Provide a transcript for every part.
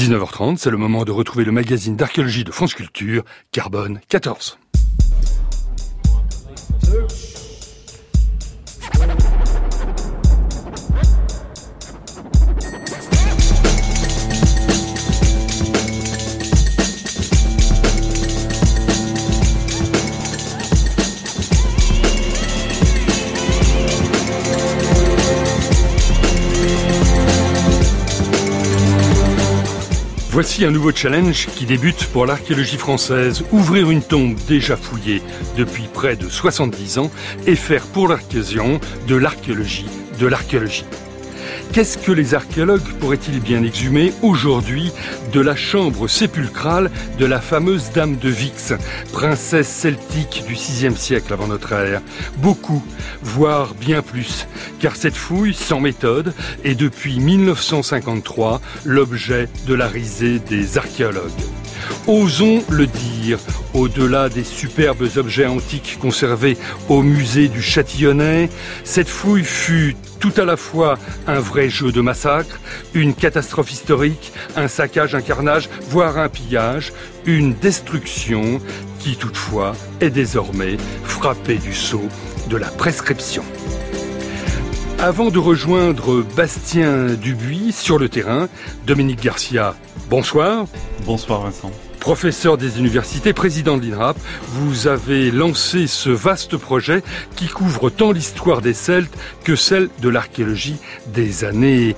19h30, c'est le moment de retrouver le magazine d'archéologie de France Culture, Carbone 14. Voici un nouveau challenge qui débute pour l'archéologie française. Ouvrir une tombe déjà fouillée depuis près de 70 ans et faire pour l'occasion de l'archéologie de l'archéologie. Qu'est-ce que les archéologues pourraient-ils bien exhumer aujourd'hui de la chambre sépulcrale de la fameuse Dame de Vix, princesse celtique du VIe siècle avant notre ère? Beaucoup, voire bien plus, car cette fouille sans méthode est depuis 1953 l'objet de la risée des archéologues. Osons le dire, au-delà des superbes objets antiques conservés au musée du Châtillonnais, cette fouille fut tout à la fois un vrai jeu de massacre, une catastrophe historique, un saccage, un carnage, voire un pillage, une destruction qui toutefois est désormais frappée du sceau de la prescription. Avant de rejoindre Bastien Dubuis sur le terrain, Dominique Garcia, bonsoir. Bonsoir Vincent. Professeur des universités, président de l'INRAP, vous avez lancé ce vaste projet qui couvre tant l'histoire des Celtes que celle de l'archéologie des années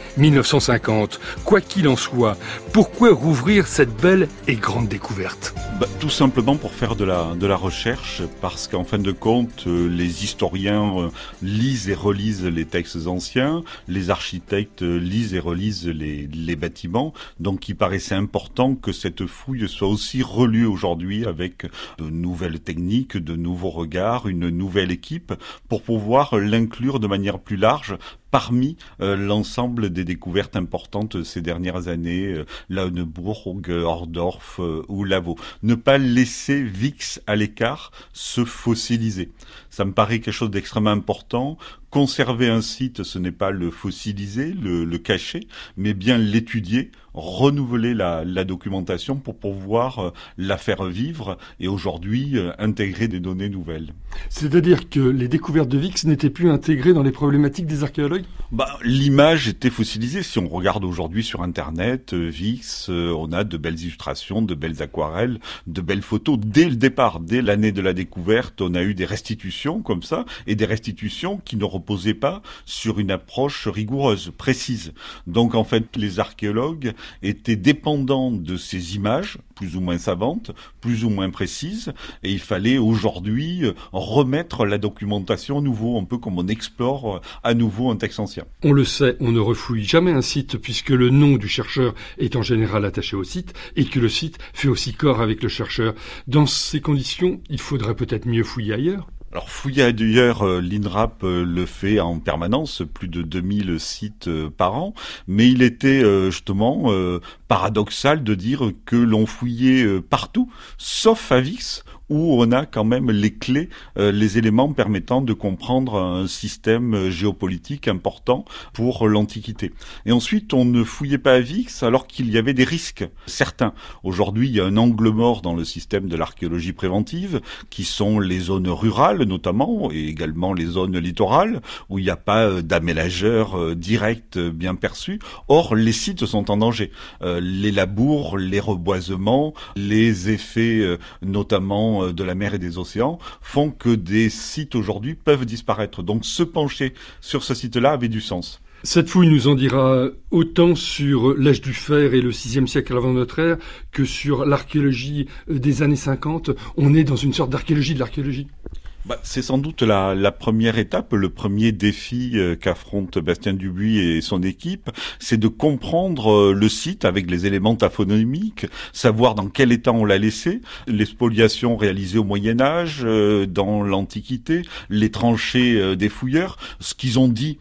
1950. Quoi qu'il en soit, pourquoi rouvrir cette belle et grande découverte ? Tout simplement pour faire de la recherche, parce qu'en fin de compte, les historiens lisent et relisent les textes anciens, les architectes lisent et relisent les bâtiments, donc il paraissait important que cette fouille soit aussi relue aujourd'hui avec de nouvelles techniques, de nouveaux regards, une nouvelle équipe, pour pouvoir l'inclure de manière plus large parmi l'ensemble des découvertes importantes ces dernières années, Lauenburg, Ohrdorf ou Lavaux. Ne pas laisser Vix à l'écart se fossiliser. Ça me paraît quelque chose d'extrêmement important. Conserver un site, ce n'est pas le fossiliser, le cacher, mais bien l'étudier, renouveler la documentation pour pouvoir la faire vivre et aujourd'hui intégrer des données nouvelles. C'est-à-dire que les découvertes de Vix n'étaient plus intégrées dans les problématiques des archéologues ? L'image était fossilisée. Si on regarde aujourd'hui sur Internet, Vix, on a de belles illustrations, de belles aquarelles, de belles photos. Dès le départ, dès l'année de la découverte, on a eu des restitutions comme ça, et des restitutions qui ne reposaient pas sur une approche rigoureuse, précise. Donc en fait, les archéologues étaient dépendants de ces images, plus ou moins savantes, plus ou moins précises, et il fallait aujourd'hui remettre la documentation à nouveau, un peu comme on explore à nouveau un texte ancien. On le sait, on ne refouille jamais un site puisque le nom du chercheur est en général attaché au site et que le site fait aussi corps avec le chercheur. Dans ces conditions, il faudrait peut-être mieux fouiller ailleurs. Alors fouiller ailleurs, l'INRAP le fait en permanence, plus de 2000 sites par an, mais il était justement paradoxal de dire que l'on fouillait partout, sauf à Vix, où on a quand même les clés, les éléments permettant de comprendre un système géopolitique important pour l'Antiquité. Et ensuite, on ne fouillait pas à Vix alors qu'il y avait des risques certains. Aujourd'hui, il y a un angle mort dans le système de l'archéologie préventive, qui sont les zones rurales notamment, et également les zones littorales, où il n'y a pas d'aménageurs directs bien perçus. Or, les sites sont en danger. Les labours, les reboisements, les effets notamment de la mer et des océans font que des sites aujourd'hui peuvent disparaître. Donc se pencher sur ce site-là avait du sens. Cette fouille nous en dira autant sur l'âge du fer et le VIe siècle avant notre ère que sur l'archéologie des années 50. On est dans une sorte d'archéologie de l'archéologie. C'est sans doute la première étape, le premier défi qu'affronte Bastien Dubuis et son équipe, c'est de comprendre le site avec les éléments taphonomiques, savoir dans quel état on l'a laissé, les spoliations réalisées au Moyen-Âge, dans l'Antiquité, les tranchées des fouilleurs, ce qu'ils ont dit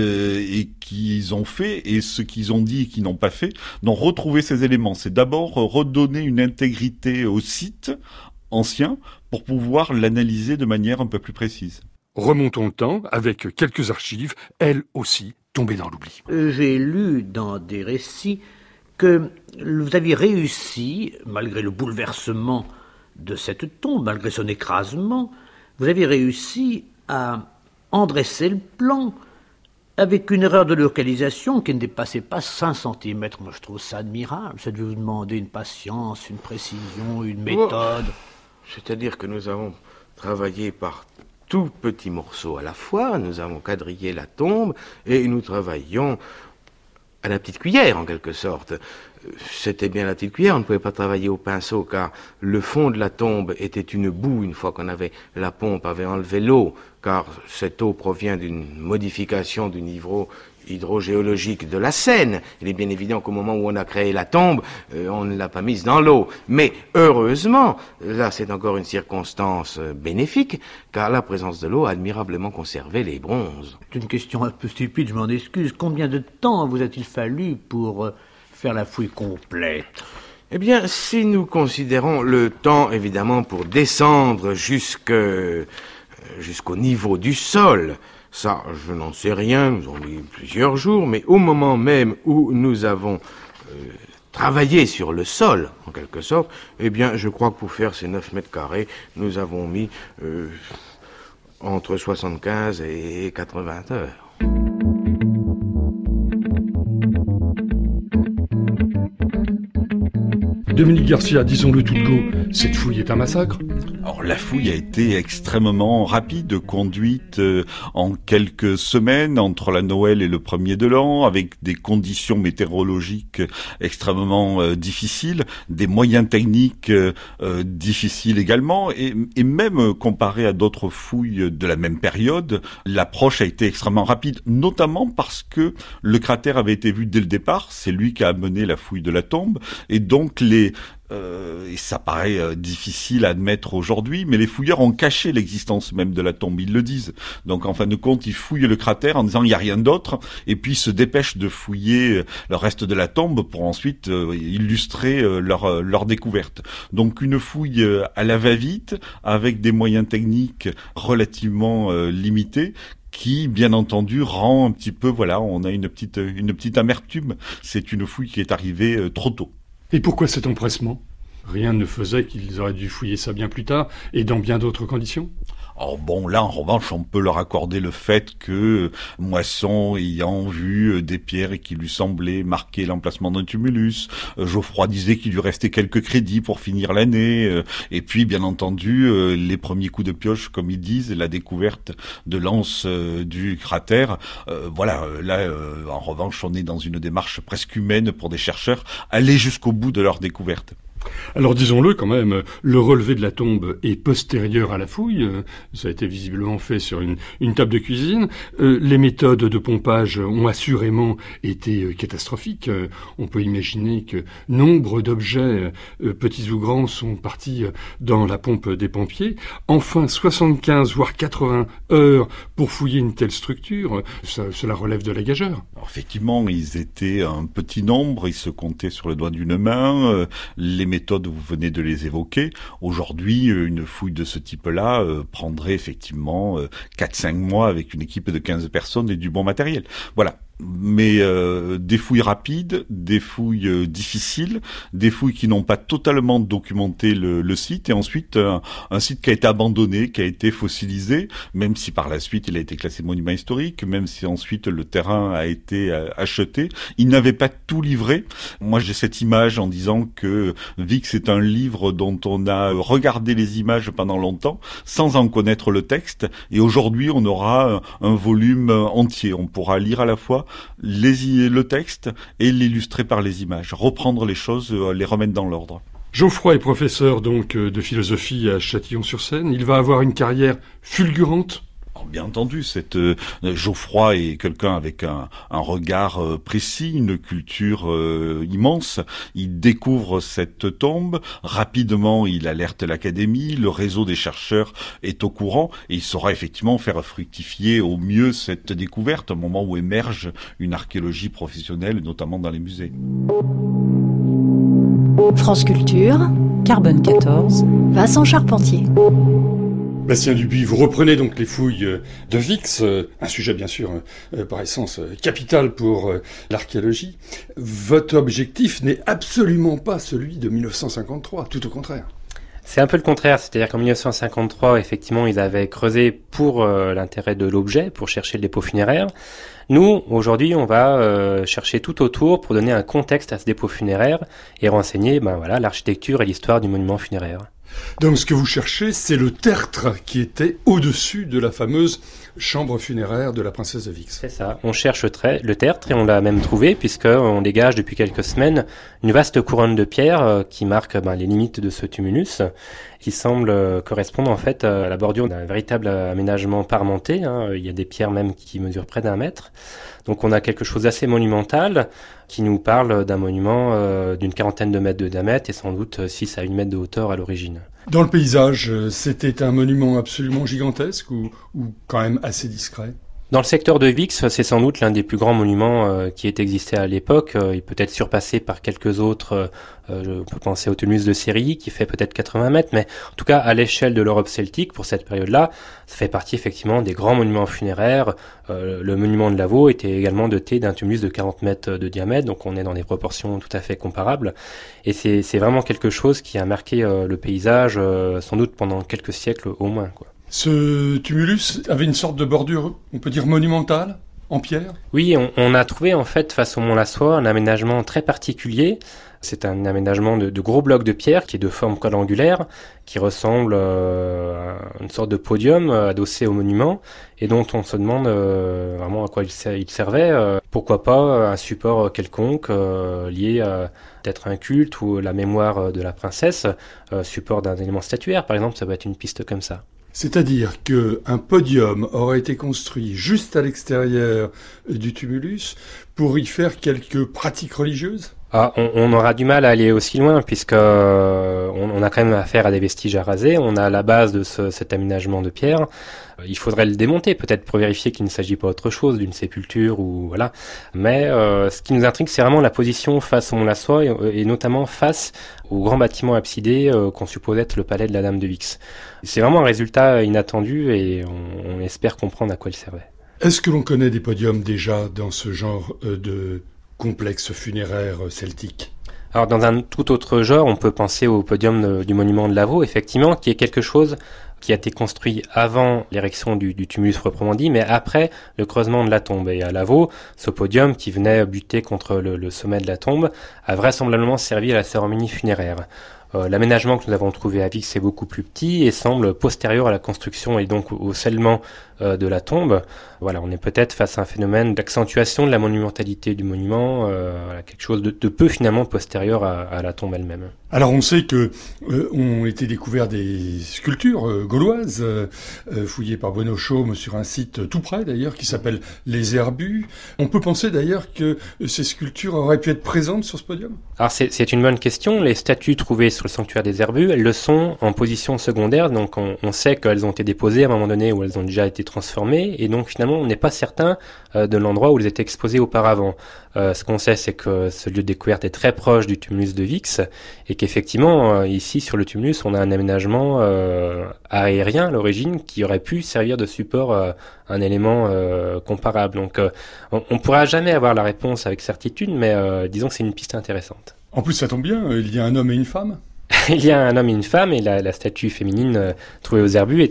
et qu'ils ont fait et ce qu'ils ont dit et qu'ils n'ont pas fait. Donc retrouver ces éléments, c'est d'abord redonner une intégrité au site ancien pour pouvoir l'analyser de manière un peu plus précise. Remontons le temps avec quelques archives, elles aussi tombées dans l'oubli. J'ai lu dans des récits que vous aviez réussi, malgré le bouleversement de cette tombe, malgré son écrasement, vous avez réussi à endresser le plan avec une erreur de localisation qui ne dépassait pas 5 cm. Moi, je trouve ça admirable. Ça devait vous demander une patience, une précision, une méthode. C'est-à-dire que nous avons travaillé par tout petits morceaux à la fois. Nous avons quadrillé la tombe et nous travaillions à la petite cuillère, en quelque sorte. C'était bien la petite cuillère, on ne pouvait pas travailler au pinceau, car le fond de la tombe était une boue une fois qu'on avait, la pompe avait enlevé l'eau, car cette eau provient d'une modification du niveau hydrogéologique de la Seine. Il est bien évident qu'au moment où on a créé la tombe, on ne l'a pas mise dans l'eau. Mais heureusement, là c'est encore une circonstance bénéfique, car la présence de l'eau a admirablement conservé les bronzes. C'est une question un peu stupide, je m'en excuse. Combien de temps vous a-t-il fallu pour faire la fouille complète? Eh bien, si nous considérons le temps, évidemment, pour descendre jusqu'au niveau du sol, ça, je n'en sais rien, nous avons mis plusieurs jours, mais au moment même où nous avons travaillé sur le sol, en quelque sorte, eh bien, je crois que pour faire ces 9 mètres carrés, nous avons mis entre 75 et 80 heures. Dominique Garcia, disons-le tout de go, cette fouille est un massacre. Alors la fouille a été extrêmement rapide, conduite en quelques semaines entre la Noël et le 1er de l'an, avec des conditions météorologiques extrêmement difficiles, des moyens techniques difficiles également, et même comparé à d'autres fouilles de la même période, l'approche a été extrêmement rapide, notamment parce que le cratère avait été vu dès le départ, c'est lui qui a mené la fouille de la tombe, et donc et ça paraît difficile à admettre aujourd'hui, mais les fouilleurs ont caché l'existence même de la tombe, ils le disent. Donc en fin de compte, ils fouillent le cratère en disant il n'y a rien d'autre, et puis ils se dépêchent de fouiller le reste de la tombe pour ensuite illustrer leur découverte. Donc une fouille à la va-vite, avec des moyens techniques relativement limités, qui, bien entendu, rend un petit peu, voilà, on a une petite amertume. C'est une fouille qui est arrivée trop tôt. Et pourquoi cet empressement ? Rien ne faisait qu'ils auraient dû fouiller ça bien plus tard, et dans bien d'autres conditions ? Alors bon, là, en revanche, on peut leur accorder le fait que Moisson, ayant vu des pierres qui lui semblaient marquer l'emplacement d'un tumulus, Geoffroy disait qu'il lui restait quelques crédits pour finir l'année, et puis, bien entendu, les premiers coups de pioche, comme ils disent, la découverte de l'anse du cratère. Voilà, là, en revanche, on est dans une démarche presque humaine pour des chercheurs, aller jusqu'au bout de leur découverte. Alors disons-le quand même, le relevé de la tombe est postérieur à la fouille, ça a été visiblement fait sur une table de cuisine. Les méthodes de pompage ont assurément été catastrophiques. On peut imaginer que nombre d'objets, petits ou grands, sont partis dans la pompe des pompiers. Enfin, 75 voire 80 heures pour fouiller une telle structure, cela relève de la gageure. Alors, effectivement, ils étaient un petit nombre, ils se comptaient sur le doigt d'une main. Les méthodes, vous venez de les évoquer. Aujourd'hui, une fouille de ce type-là prendrait effectivement 4-5 mois avec une équipe de 15 personnes et du bon matériel. Voilà. Mais des fouilles rapides, des fouilles difficiles, des fouilles qui n'ont pas totalement documenté le site, et ensuite un site qui a été abandonné, qui a été fossilisé, même si par la suite il a été classé monument historique, même si ensuite le terrain a été acheté. Il n'avait pas tout livré. Moi j'ai cette image en disant que Vix est un livre dont on a regardé les images pendant longtemps, sans en connaître le texte, et aujourd'hui on aura un volume entier. On pourra lire à la fois le texte et l'illustrer par les images, reprendre les choses, les remettre dans l'ordre. Geoffroy est professeur donc de philosophie à Châtillon-sur-Seine. Il va avoir une carrière fulgurante. Bien entendu, Geoffroy est quelqu'un avec un regard précis, une culture immense. Il découvre cette tombe, rapidement il alerte l'académie, le réseau des chercheurs est au courant et il saura effectivement faire fructifier au mieux cette découverte, au moment où émerge une archéologie professionnelle, notamment dans les musées. France Culture, Carbone 14, Vincent Charpentier. Bastien Dubuis, vous reprenez donc les fouilles de Vix, un sujet bien sûr par essence capital pour l'archéologie. Votre objectif n'est absolument pas celui de 1953, tout au contraire. C'est un peu le contraire, c'est-à-dire qu'en 1953, effectivement, ils avaient creusé pour l'intérêt de l'objet, pour chercher le dépôt funéraire. Nous, aujourd'hui, on va chercher tout autour pour donner un contexte à ce dépôt funéraire et renseigner l'architecture et l'histoire du monument funéraire. Donc ce que vous cherchez, c'est le tertre qui était au-dessus de la fameuse chambre funéraire de la princesse de Vix. C'est ça, on cherche le tertre et on l'a même trouvé puisqu'on dégage depuis quelques semaines une vaste couronne de pierre qui marque les limites de ce tumulus, qui semble correspondre en fait à la bordure d'un véritable aménagement parmenté. Il y a des pierres même qui mesurent près d'1 mètre. Donc on a quelque chose d'assez monumental qui nous parle d'un monument d'une 40aine de mètres de diamètre et sans doute 6 à 8 mètres de hauteur à l'origine. Dans le paysage, c'était un monument absolument gigantesque ou quand même assez discret ? Dans le secteur de Vix, c'est sans doute l'un des plus grands monuments qui ait existé à l'époque. Il peut être surpassé par quelques autres. On peut penser au tumulus de Cérilly qui fait peut-être 80 mètres, mais en tout cas à l'échelle de l'Europe celtique pour cette période-là, ça fait partie effectivement des grands monuments funéraires. Le monument de Lavaux était également doté d'un tumulus de 40 mètres de diamètre, donc on est dans des proportions tout à fait comparables. Et c'est vraiment quelque chose qui a marqué le paysage, sans doute pendant quelques siècles au moins, quoi. Ce tumulus avait une sorte de bordure, on peut dire monumentale, en pierre ? Oui, on a trouvé en fait face au Mont Lassois un aménagement très particulier. C'est un aménagement de gros blocs de pierre qui est de forme quadrangulaire, qui ressemble à une sorte de podium adossé au monument et dont on se demande vraiment à quoi il servait. Pourquoi pas un support quelconque lié à peut-être un culte ou la mémoire de la princesse, support d'un élément statuaire par exemple, ça peut être une piste comme ça. C'est-à-dire qu'un podium aurait été construit juste à l'extérieur du tumulus pour y faire quelques pratiques religieuses ? On aura du mal à aller aussi loin puisque on a quand même affaire à des vestiges à raser. On a la base de cet aménagement de pierre. Il faudrait le démonter peut-être pour vérifier qu'il ne s'agit pas autre chose d'une sépulture ou voilà. Mais ce qui nous intrigue, c'est vraiment la position face au Mont Lassois et notamment face au grand bâtiment absidé qu'on suppose être le palais de la Dame de Vix. C'est vraiment un résultat inattendu et on espère comprendre à quoi il servait. Est-ce que l'on connaît des podiums déjà dans ce genre de complexe funéraire celtique ? Alors dans un tout autre genre, on peut penser au podium du monument de Lavaux, effectivement, qui est quelque chose qui a été construit avant l'érection du tumulus proprement dit, mais après le creusement de la tombe. Et à Lavaux, ce podium qui venait buter contre le sommet de la tombe a vraisemblablement servi à la cérémonie funéraire. L'aménagement que nous avons trouvé à Vix est beaucoup plus petit et semble postérieur à la construction et donc au scellement de la tombe. Voilà, on est peut-être face à un phénomène d'accentuation de la monumentalité du monument, quelque chose de peu finalement postérieur à la tombe elle-même. Alors on sait que ont été découvertes des sculptures gauloises fouillées par Bruno Chaume sur un site tout près d'ailleurs qui s'appelle Les Herbus. On peut penser d'ailleurs que ces sculptures auraient pu être présentes sur ce podium ? Alors c'est une bonne question. Les statues trouvées sur le sanctuaire des Herbus, elles le sont en position secondaire, donc on sait qu'elles ont été déposées à un moment donné où elles ont déjà été transformées et donc finalement on n'est pas certain de l'endroit où elles étaient exposées auparavant. Ce qu'on sait, c'est que ce lieu de découverte est très proche du tumulus de Vix et qu'effectivement, ici sur le tumulus, on a un aménagement aérien à l'origine qui aurait pu servir de support à un élément comparable. Donc on ne pourra jamais avoir la réponse avec certitude, mais disons que c'est une piste intéressante. En plus, ça tombe bien, il y a un homme et une femme. Il y a un homme et une femme, et la statue féminine trouvée aux Herbus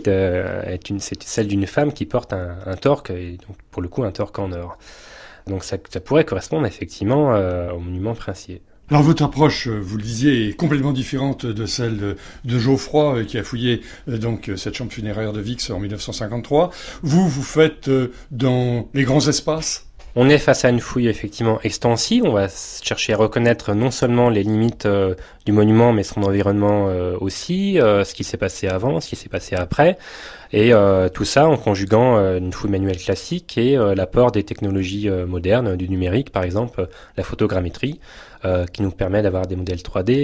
c'est celle d'une femme qui porte un torque, et donc pour le coup un torque en or. Donc ça pourrait correspondre effectivement au monument princier. Alors votre approche, vous le disiez, est complètement différente de celle de Geoffroy qui a fouillé donc cette chambre funéraire de Vix en 1953. Vous faites dans les grands espaces ? On est face à une fouille effectivement extensive. On va chercher à reconnaître non seulement les limites du monument, mais son environnement aussi, ce qui s'est passé avant, ce qui s'est passé après. Et tout ça en conjuguant une fouille manuelle classique et l'apport des technologies modernes, du numérique par exemple, la photogrammétrie, qui nous permet d'avoir des modèles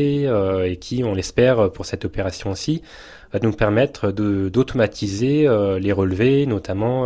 3D et qui, on l'espère pour cette opération aussi, va nous permettre d'automatiser les relevés, notamment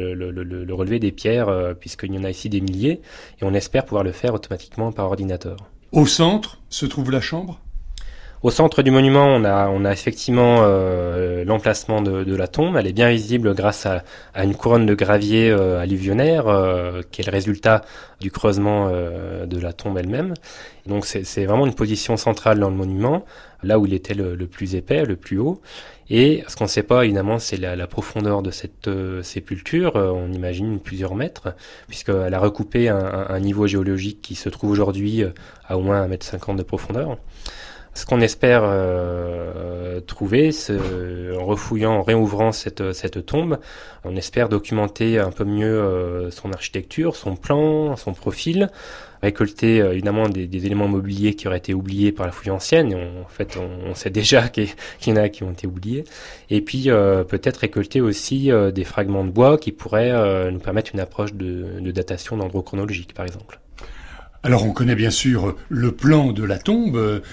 le relevé des pierres, puisqu'il y en a ici des milliers, et on espère pouvoir le faire automatiquement par ordinateur. Au centre se trouve la chambre ? Au centre du monument, on a effectivement l'emplacement de la tombe. Elle est bien visible grâce à une couronne de gravier alluvionnaire qui est le résultat du creusement de la tombe elle-même. Donc c'est vraiment une position centrale dans le monument, là où il était le plus épais, le plus haut. Et ce qu'on ne sait pas, évidemment, c'est la profondeur de cette sépulture. On imagine plusieurs mètres, puisqu'elle a recoupé un niveau géologique qui se trouve aujourd'hui à au moins 1,50 m de profondeur. Ce qu'on espère trouver, en refouillant, en réouvrant cette tombe, on espère documenter un peu mieux son architecture, son plan, son profil, récolter évidemment des éléments mobiliers qui auraient été oubliés par la fouille ancienne. Et on sait déjà qu'il y en a qui ont été oubliés. Et puis peut-être récolter aussi des fragments de bois qui pourraient nous permettre une approche de datation dendrochronologique, par exemple. Alors on connaît bien sûr le plan de la tombe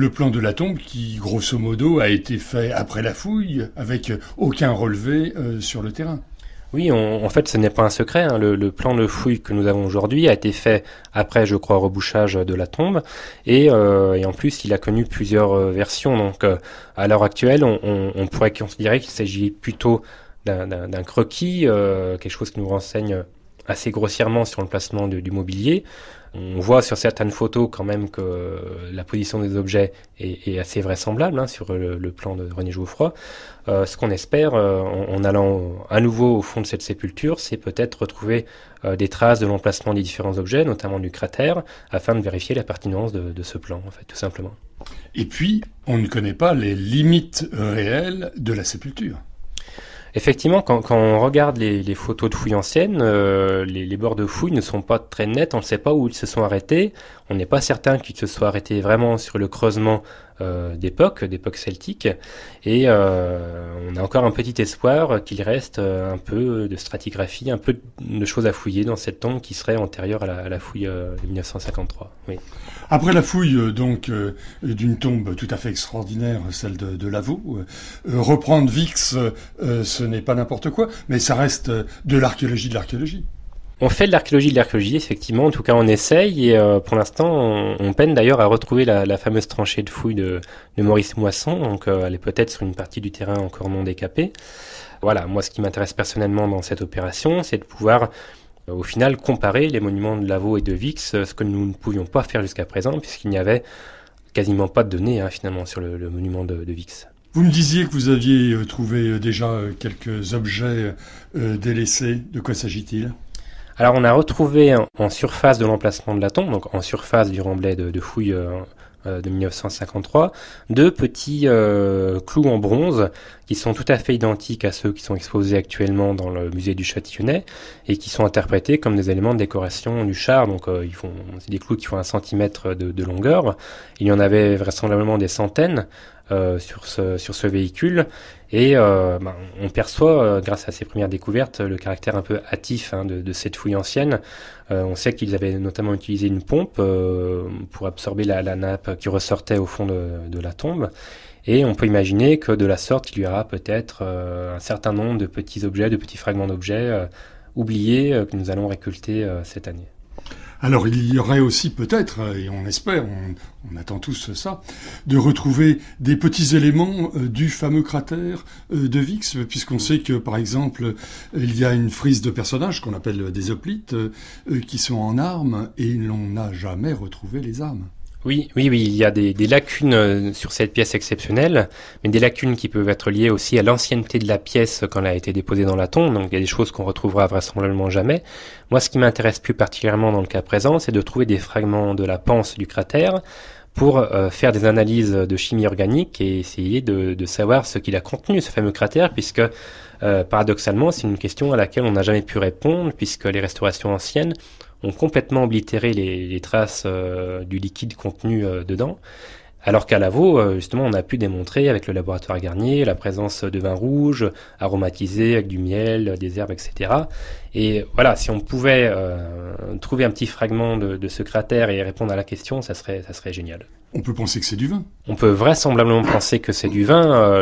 qui grosso modo a été fait après la fouille avec aucun relevé sur le terrain. Oui, en fait ce n'est pas un secret, hein. Le plan de fouille que nous avons aujourd'hui a été fait après, je crois, rebouchage de la tombe et en plus il a connu plusieurs versions. Donc à l'heure actuelle on pourrait considérer qu'il s'agit plutôt d'un croquis, quelque chose qui nous renseigne assez grossièrement sur le placement du mobilier. On voit sur certaines photos quand même que la position des objets est assez vraisemblable, hein, sur le plan de René Jouffroy. Ce qu'on espère en allant à nouveau au fond de cette sépulture, c'est peut-être retrouver des traces de l'emplacement des différents objets, notamment du cratère, afin de vérifier la pertinence de ce plan, en fait, tout simplement. Et puis, on ne connaît pas les limites réelles de la sépulture. Effectivement, quand on regarde les photos de fouilles anciennes, les bords de fouilles ne sont pas très nets, on ne sait pas où ils se sont arrêtés, on n'est pas certain qu'ils se soient arrêtés vraiment sur le creusement d'époque celtique, et on a encore un petit espoir qu'il reste un peu de stratigraphie, un peu de choses à fouiller dans cette tombe qui serait antérieure à la fouille de 1953. Oui. Après la fouille d'une tombe tout à fait extraordinaire, celle de Lavaux, reprendre Vix, ce n'est pas n'importe quoi, mais ça reste de l'archéologie. On fait de l'archéologie, effectivement, en tout cas on essaye, et pour l'instant on peine d'ailleurs à retrouver la fameuse tranchée de fouille de Maurice Moisson, donc elle est peut-être sur une partie du terrain encore non décapée. Voilà, moi ce qui m'intéresse personnellement dans cette opération, c'est de pouvoir au final comparer les monuments de Lavaux et de Vix, ce que nous ne pouvions pas faire jusqu'à présent, puisqu'il n'y avait quasiment pas de données finalement sur le monument de Vix. Vous me disiez que vous aviez trouvé déjà quelques objets délaissés. De quoi s'agit-il ? Alors on a retrouvé en surface de l'emplacement de la tombe, donc en surface du remblai de fouille de 1953, deux petits clous en bronze qui sont tout à fait identiques à ceux qui sont exposés actuellement dans le musée du Châtillonnais et qui sont interprétés comme des éléments de décoration du char. Donc c'est des clous qui font 1 centimètre de longueur. Il y en avait vraisemblablement des centaines sur ce véhicule, et on perçoit grâce à ces premières découvertes le caractère un peu hâtif de cette fouille ancienne. On sait qu'ils avaient notamment utilisé une pompe pour absorber la nappe qui ressortait au fond de la tombe, et on peut imaginer que de la sorte il y aura peut-être un certain nombre de petits objets, de petits fragments d'objets oubliés que nous allons récolter cette année. Alors il y aurait aussi peut-être, et on espère, on attend tous ça, de retrouver des petits éléments du fameux cratère de Vix, puisqu'on sait que par exemple il y a une frise de personnages qu'on appelle des hoplites qui sont en armes, et l'on n'a jamais retrouvé les armes. Oui, il y a des lacunes sur cette pièce exceptionnelle, mais des lacunes qui peuvent être liées aussi à l'ancienneté de la pièce quand elle a été déposée dans la tombe, donc il y a des choses qu'on retrouvera vraisemblablement jamais. Moi, ce qui m'intéresse plus particulièrement dans le cas présent, c'est de trouver des fragments de la panse du cratère pour faire des analyses de chimie organique et essayer de savoir ce qu'il a contenu, ce fameux cratère, puisque paradoxalement, c'est une question à laquelle on n'a jamais pu répondre, puisque les restaurations anciennes ont complètement oblitéré les traces du liquide contenu dedans, alors qu'à Lavaux, justement, on a pu démontrer avec le laboratoire Garnier la présence de vin rouge, aromatisé avec du miel, des herbes, etc. Et voilà, si on pouvait trouver un petit fragment de ce cratère et répondre à la question, ça serait génial. On peut penser que c'est du vin. On peut vraisemblablement penser que c'est du vin.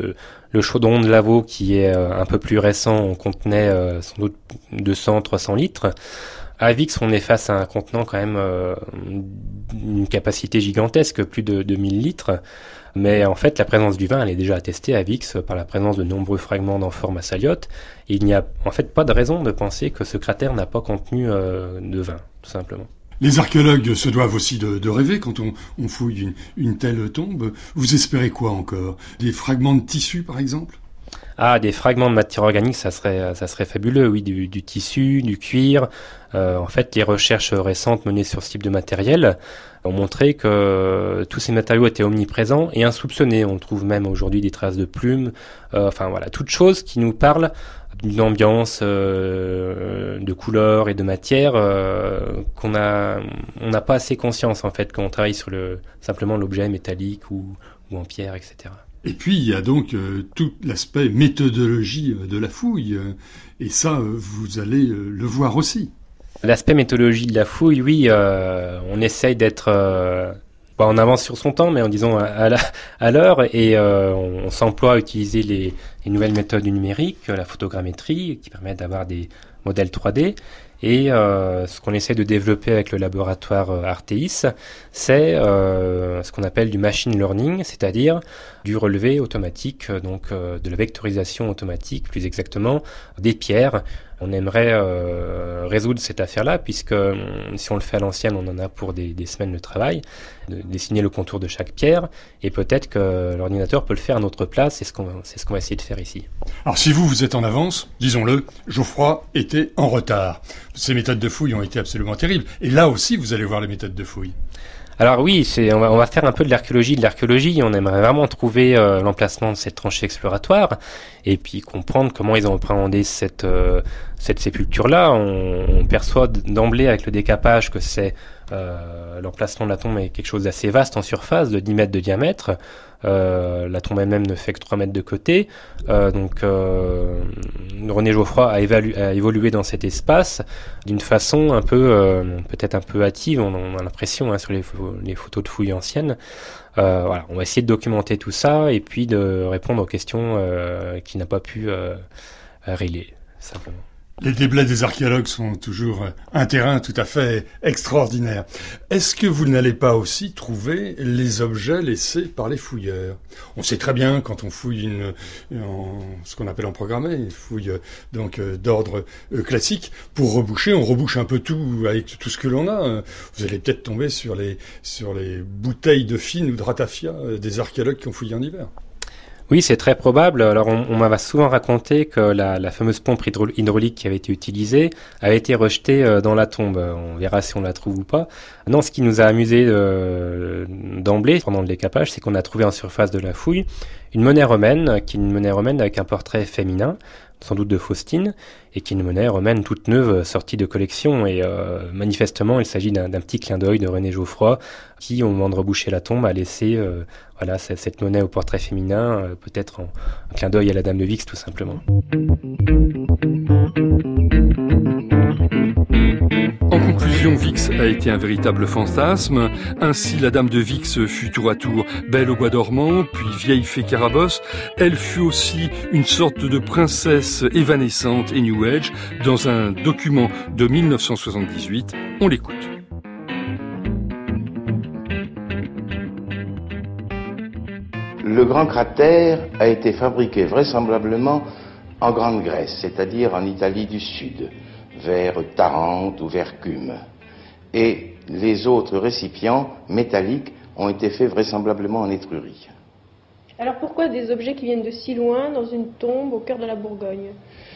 Le chaudron de Lavaux, qui est un peu plus récent, on contenait sans doute 200-300 litres. À Vix, on est face à un contenant quand même d'une capacité gigantesque, plus de 2000 litres. Mais en fait, la présence du vin, elle est déjà attestée à Vix par la présence de nombreux fragments d'amphores massaliotes. Et il n'y a en fait pas de raison de penser que ce cratère n'a pas contenu de vin, tout simplement. Les archéologues se doivent aussi de rêver quand on fouille une telle tombe. Vous espérez quoi encore? Des fragments de tissu, par exemple? Ah, des fragments de matière organique, ça serait fabuleux, oui, du tissu, du cuir. En fait, les recherches récentes menées sur ce type de matériel ont montré que tous ces matériaux étaient omniprésents et insoupçonnés. On trouve même aujourd'hui des traces de plumes. Enfin voilà, toute chose qui nous parle d'une ambiance de couleurs et de matière on n'a pas assez conscience en fait quand on travaille sur simplement l'objet métallique ou en pierre, etc. Et puis il y a donc tout l'aspect méthodologie de la fouille, et ça vous allez le voir aussi. L'aspect méthodologie de la fouille, oui, on essaye d'être pas en avance sur son temps, mais en disant à l'heure, et on s'emploie à utiliser les nouvelles méthodes du numérique, la photogrammétrie, qui permettent d'avoir des modèles 3D. Et ce qu'on essaie de développer avec le laboratoire Arteis, c'est ce qu'on appelle du machine learning, c'est-à-dire du relevé automatique, donc de la vectorisation automatique, plus exactement, des pierres. On aimerait résoudre cette affaire-là, puisque si on le fait à l'ancienne, on en a pour des semaines de travail, de dessiner le contour de chaque pierre, et peut-être que l'ordinateur peut le faire à notre place, c'est ce qu'on va essayer de faire ici. Alors si vous êtes en avance, disons-le, Geoffroy était en retard. Ces méthodes de fouille ont été absolument terribles, et là aussi vous allez voir les méthodes de fouille. Alors oui, on va faire un peu de l'archéologie. On aimerait vraiment trouver l'emplacement de cette tranchée exploratoire et puis comprendre comment ils ont appréhendé cette sépulture-là. On perçoit d'emblée avec le décapage que l'emplacement de la tombe est quelque chose d'assez vaste en surface, de 10 mètres de diamètre. La tombe elle-même ne fait que 3 mètres de côté. Donc René Geoffroy a évolué dans cet espace d'une façon un peu peut-être un peu hâtive, on a l'impression sur les photos de fouilles anciennes. Voilà, on va essayer de documenter tout ça et puis de répondre aux questions qu'il n'a pas pu régler, simplement. Les déblais des archéologues sont toujours un terrain tout à fait extraordinaire. Est-ce que vous n'allez pas aussi trouver les objets laissés par les fouilleurs? On sait très bien quand on fouille ce qu'on appelle en programmé, une fouille donc d'ordre classique, pour reboucher, on rebouche un peu tout avec tout ce que l'on a. Vous allez peut-être tomber sur les bouteilles de fine ou de ratafia des archéologues qui ont fouillé en hiver. Oui, c'est très probable. Alors, on m'a souvent raconté que la fameuse pompe hydraulique qui avait été utilisée avait été rejetée dans la tombe. On verra si on la trouve ou pas. Non, ce qui nous a amusé d'emblée pendant le décapage, c'est qu'on a trouvé en surface de la fouille une monnaie romaine, qui est une monnaie romaine avec un portrait féminin, sans doute de Faustine, et qui est une monnaie romaine toute neuve, sortie de collection. Et manifestement, il s'agit d'un petit clin d'œil de René Geoffroy, qui, au moment de reboucher la tombe, a laissé cette monnaie au portrait féminin, peut-être un clin d'œil à la Dame de Vix, tout simplement. En conclusion, Vix a été un véritable fantasme. Ainsi, la Dame de Vix fut tour à tour belle au bois dormant, puis vieille fée Carabosse. Elle fut aussi une sorte de princesse évanescente et New Age. Dans un document de 1978, on l'écoute. Le grand cratère a été fabriqué vraisemblablement en Grande-Grèce, c'est-à-dire en Italie du Sud, vers Tarente ou vers Cumes. Et les autres récipients métalliques ont été faits vraisemblablement en Étrurie. Alors pourquoi des objets qui viennent de si loin dans une tombe au cœur de la Bourgogne?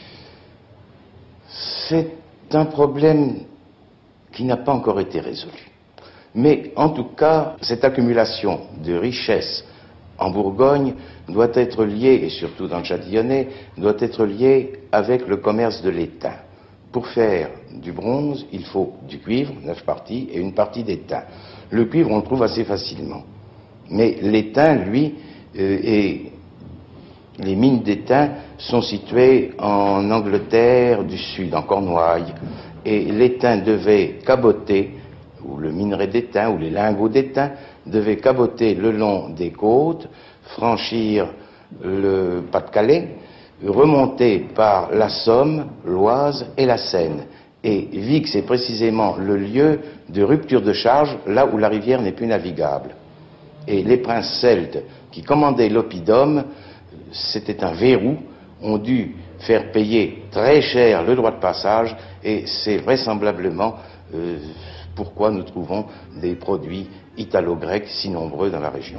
C'est un problème qui n'a pas encore été résolu. Mais en tout cas, cette accumulation de richesses en Bourgogne doit être liée, et surtout dans le Châtillonnais, doit être liée avec le commerce de l'étain. Pour faire du bronze, il faut du cuivre, 9 parties, et une partie d'étain. Le cuivre, on le trouve assez facilement. Mais l'étain, lui, et les mines d'étain sont situées en Angleterre du Sud, en Cornouailles. Et l'étain devait caboter, ou le minerai d'étain, ou les lingots d'étain, devaient caboter le long des côtes, franchir le Pas-de-Calais, remonter par la Somme, l'Oise et la Seine. Et Vix est précisément le lieu de rupture de charge, là où la rivière n'est plus navigable. Et les princes celtes qui commandaient l'oppidum, c'était un verrou, ont dû faire payer très cher le droit de passage, et c'est vraisemblablement pourquoi nous trouvons des produits italo-grecs si nombreux dans la région.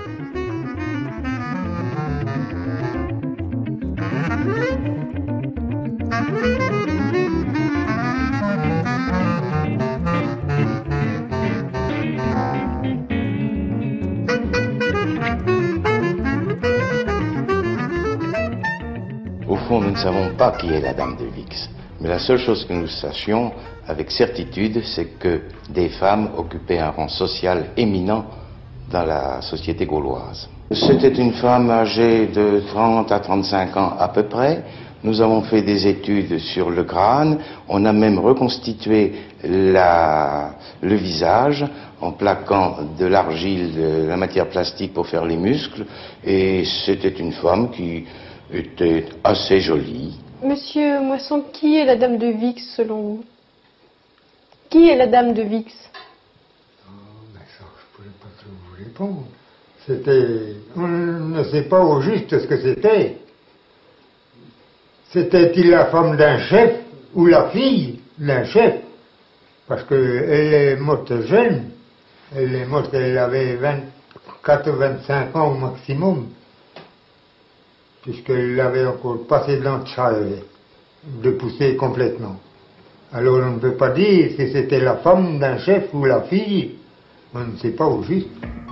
Au fond, nous ne savons pas qui est la dame de Vix, mais la seule chose que nous sachions avec certitude, c'est que des femmes occupaient un rang social éminent dans la société gauloise. C'était une femme âgée de 30 à 35 ans à peu près. Nous avons fait des études sur le crâne, on a même reconstitué le visage en plaquant de l'argile, de la matière plastique pour faire les muscles, et c'était une femme qui était assez jolie. Monsieur Moisson, qui est la dame de Vix selon vous? Qui est la dame de Vix? Mais ça, je ne pourrais pas trop vous répondre. On ne sait pas au juste ce que c'était. C'était-il la femme d'un chef ou la fille d'un chef? Parce qu'elle est morte jeune. Elle est morte, elle avait 24 ou 25 ans au maximum. Puisqu'elle avait encore pas ses dents de pousser complètement. Alors on ne peut pas dire si c'était la femme d'un chef ou la fille. On ne sait pas au juste.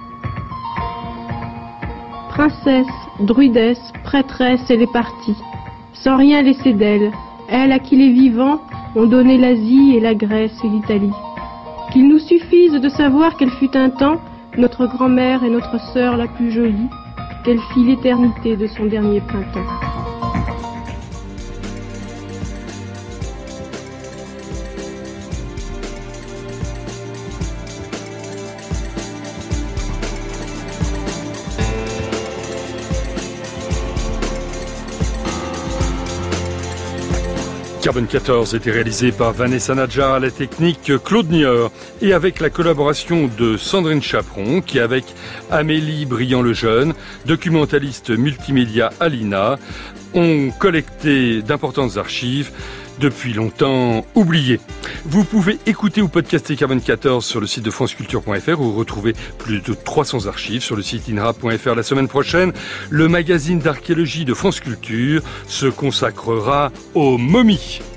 Princesse, druidesse, prêtresse, elle est partie, sans rien laisser d'elle, elle à qui les vivants ont donné l'Asie et la Grèce et l'Italie. Qu'il nous suffise de savoir qu'elle fut un temps notre grand-mère et notre sœur la plus jolie, qu'elle fit l'éternité de son dernier printemps. Carbone 14 était réalisé par Vanessa Nadjar à la technique Claude Nieur et avec la collaboration de Sandrine Chaperon qui avec Amélie Briand-Lejeune, documentaliste multimédia à l'INA, ont collecté d'importantes archives depuis longtemps oubliées. Vous pouvez écouter ou podcaster Carbone 14 sur le site de franceculture.fr ou retrouver plus de 300 archives sur le site inrap.fr. La semaine prochaine, le magazine d'archéologie de France Culture se consacrera aux momies.